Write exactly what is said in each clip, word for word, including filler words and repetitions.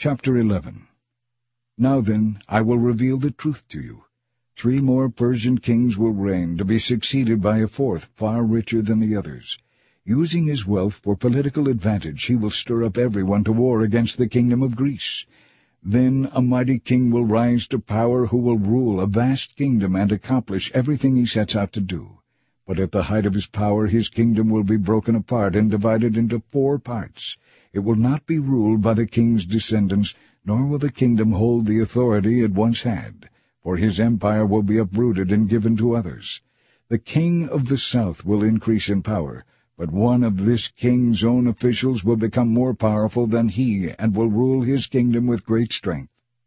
Chapter eleven. Now then, I will reveal the truth to you. Three more Persian kings will reign, to be succeeded by a fourth, far richer than the others. Using his wealth for political advantage, he will stir up everyone to war against the kingdom of Greece. Then a mighty king will rise to power who will rule a vast kingdom and accomplish everything he sets out to do. But at the height of his power, his kingdom will be broken apart and divided into four parts. It will not be ruled by the king's descendants, nor will the kingdom hold the authority it once had, for his empire will be uprooted and given to others. The king of the south will increase in power, but one of this king's own officials will become more powerful than he and will rule his kingdom with great strength.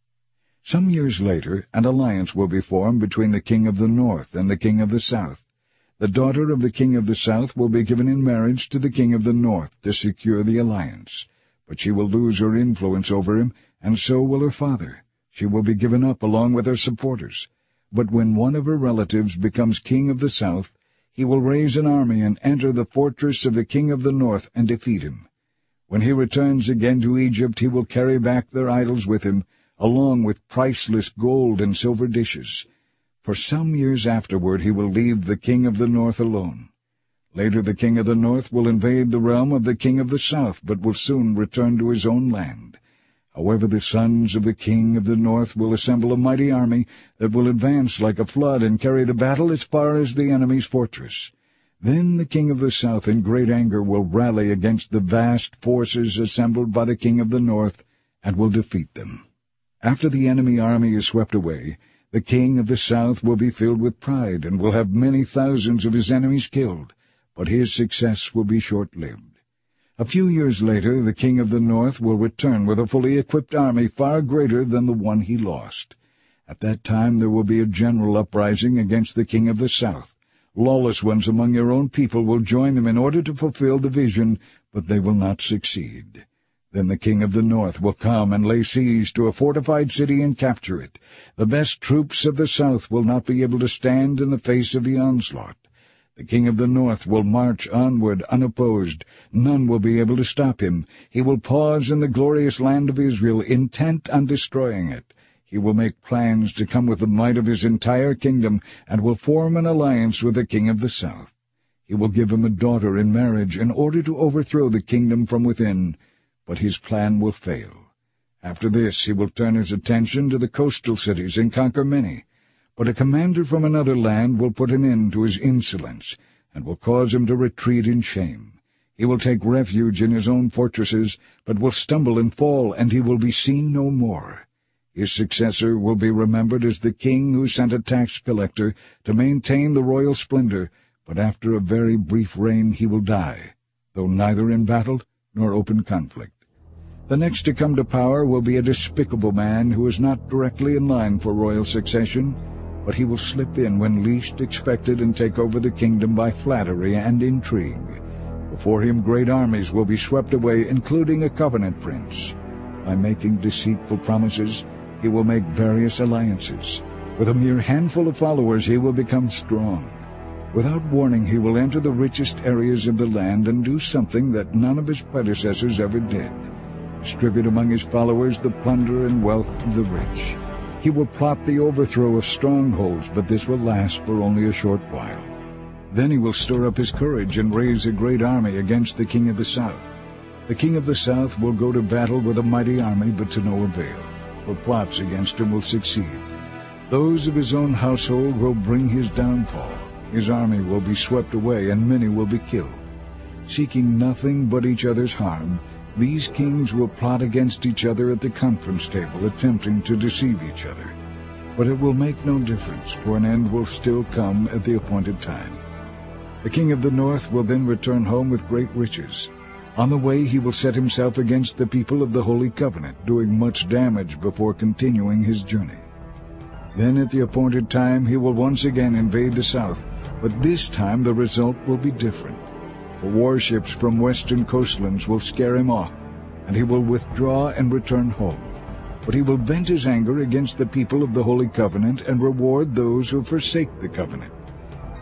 Some years later, an alliance will be formed between the king of the north and the king of the south. The daughter of the king of the south will be given in marriage to the king of the north to secure the alliance. But she will lose her influence over him, and so will her father. She will be given up along with her supporters. But when one of her relatives becomes king of the south, he will raise an army and enter the fortress of the king of the north and defeat him. When he returns again to Egypt, he will carry back their idols with him, along with priceless gold and silver dishes. For some years afterward he will leave the king of the north alone. Later the king of the north will invade the realm of the king of the south, but will soon return to his own land. However, the sons of the king of the north will assemble a mighty army that will advance like a flood and carry the battle as far as the enemy's fortress. Then the king of the south in great anger will rally against the vast forces assembled by the king of the north and will defeat them. After the enemy army is swept away, the king of the south will be filled with pride and will have many thousands of his enemies killed, but his success will be short-lived. A few years later, the king of the north will return with a fully equipped army far greater than the one he lost. At that time there will be a general uprising against the king of the south. Lawless ones among your own people will join them in order to fulfill the vision, but they will not succeed. Then the king of the north will come and lay siege to a fortified city and capture it. The best troops of the south will not be able to stand in the face of the onslaught. The king of the north will march onward unopposed. None will be able to stop him. He will pause in the glorious land of Israel, intent on destroying it. He will make plans to come with the might of his entire kingdom, and will form an alliance with the king of the south. He will give him a daughter in marriage in order to overthrow the kingdom from within, but his plan will fail. After this he will turn his attention to the coastal cities and conquer many. But a commander from another land will put an end to his insolence, and will cause him to retreat in shame. He will take refuge in his own fortresses, but will stumble and fall, and he will be seen no more. His successor will be remembered as the king who sent a tax collector to maintain the royal splendor, but after a very brief reign he will die, though neither in battle nor open conflict. The next to come to power will be a despicable man who is not directly in line for royal succession, but he will slip in when least expected and take over the kingdom by flattery and intrigue. Before him great armies will be swept away, including a covenant prince. By making deceitful promises, he will make various alliances. With a mere handful of followers he will become strong. Without warning he will enter the richest areas of the land and do something that none of his predecessors ever did. Distribute among his followers the plunder and wealth of the rich. He will plot the overthrow of strongholds, but this will last for only a short while. Then he will stir up his courage and raise a great army against the king of the south. The king of the south will go to battle with a mighty army, but to no avail, for plots against him will succeed. Those of his own household will bring his downfall. His army will be swept away, and many will be killed. Seeking nothing but each other's harm, these kings will plot against each other at the conference table, attempting to deceive each other. But it will make no difference, for an end will still come at the appointed time. The king of the north will then return home with great riches. On the way he will set himself against the people of the Holy Covenant, doing much damage before continuing his journey. Then at the appointed time he will once again invade the south, but this time the result will be different. The warships from western coastlands will scare him off, and he will withdraw and return home. But he will vent his anger against the people of the Holy Covenant and reward those who forsake the covenant.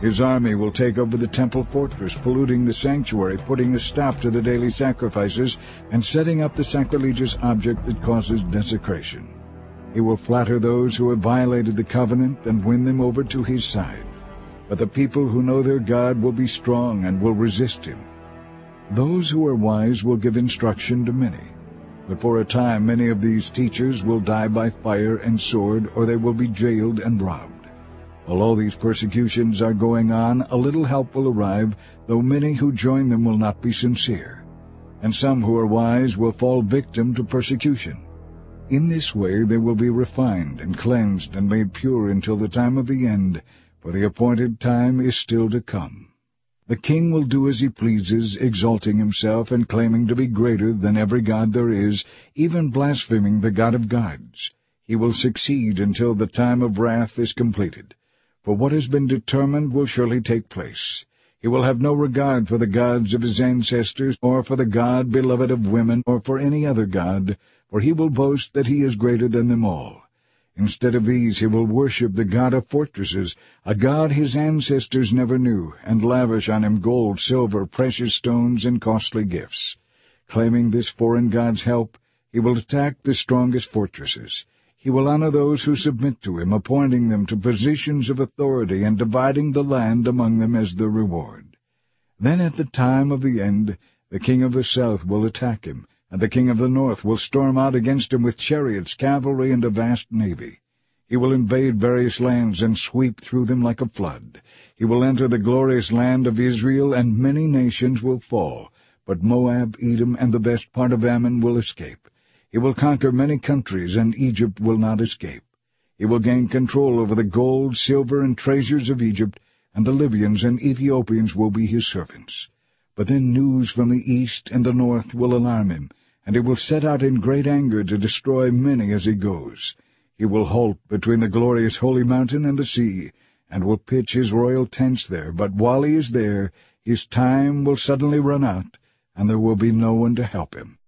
His army will take over the temple fortress, polluting the sanctuary, putting a stop to the daily sacrifices, and setting up the sacrilegious object that causes desecration. He will flatter those who have violated the covenant and win them over to his side. But the people who know their God will be strong and will resist him. Those who are wise will give instruction to many. But for a time many of these teachers will die by fire and sword, or they will be jailed and robbed. While all these persecutions are going on, a little help will arrive, though many who join them will not be sincere. And some who are wise will fall victim to persecution. In this way they will be refined and cleansed and made pure until the time of the end, for the appointed time is still to come. The king will do as he pleases, exalting himself and claiming to be greater than every god there is, even blaspheming the God of gods. He will succeed until the time of wrath is completed. For what has been determined will surely take place. He will have no regard for the gods of his ancestors, or for the God beloved of women, or for any other god, for he will boast that he is greater than them all. Instead of these he will worship the God of fortresses, a God his ancestors never knew, and lavish on him gold, silver, precious stones, and costly gifts. Claiming this foreign god's help, he will attack the strongest fortresses. He will honor those who submit to him, appointing them to positions of authority and dividing the land among them as their reward. Then at the time of the end, the king of the south will attack him, and the king of the north will storm out against him with chariots, cavalry, and a vast navy. He will invade various lands and sweep through them like a flood. He will enter the glorious land of Israel, and many nations will fall, but Moab, Edom, and the best part of Ammon will escape. He will conquer many countries, and Egypt will not escape. He will gain control over the gold, silver, and treasures of Egypt, and the Libyans and Ethiopians will be his servants. But then news from the east and the north will alarm him, and he will set out in great anger to destroy many as he goes. He will halt between the glorious holy mountain and the sea, and will pitch his royal tents there. But while he is there, his time will suddenly run out, and there will be no one to help him.